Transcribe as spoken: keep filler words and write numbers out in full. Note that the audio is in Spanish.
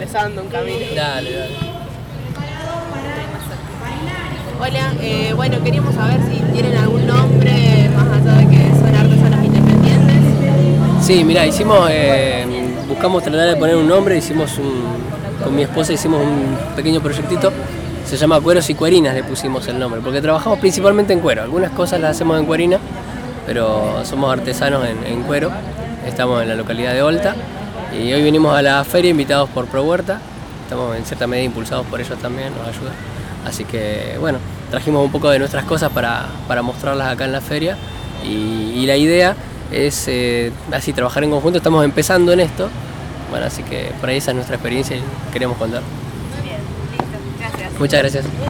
empezando un camino. Dale, dale. Hola, eh, bueno, queríamos saber si tienen algún nombre más allá de que son artesanos independientes. Sí, mira, hicimos, eh, buscamos tratar de poner un nombre, hicimos un, con mi esposa hicimos un pequeño proyectito, se llama Cueros y Cuerinas, le pusimos el nombre, porque trabajamos principalmente en cuero, algunas cosas las hacemos en cuerina, pero somos artesanos en, en cuero, estamos en la localidad de Olta, y hoy venimos a la feria invitados por Pro Huerta, estamos en cierta medida impulsados por ellos también, nos ayudan, así que bueno, trajimos un poco de nuestras cosas para, para mostrarlas acá en la feria, y, y la idea es eh, así trabajar en conjunto, estamos empezando en esto, bueno, así que por ahí esa es nuestra experiencia y queremos contar. Bien, listo, gracias. Muchas gracias.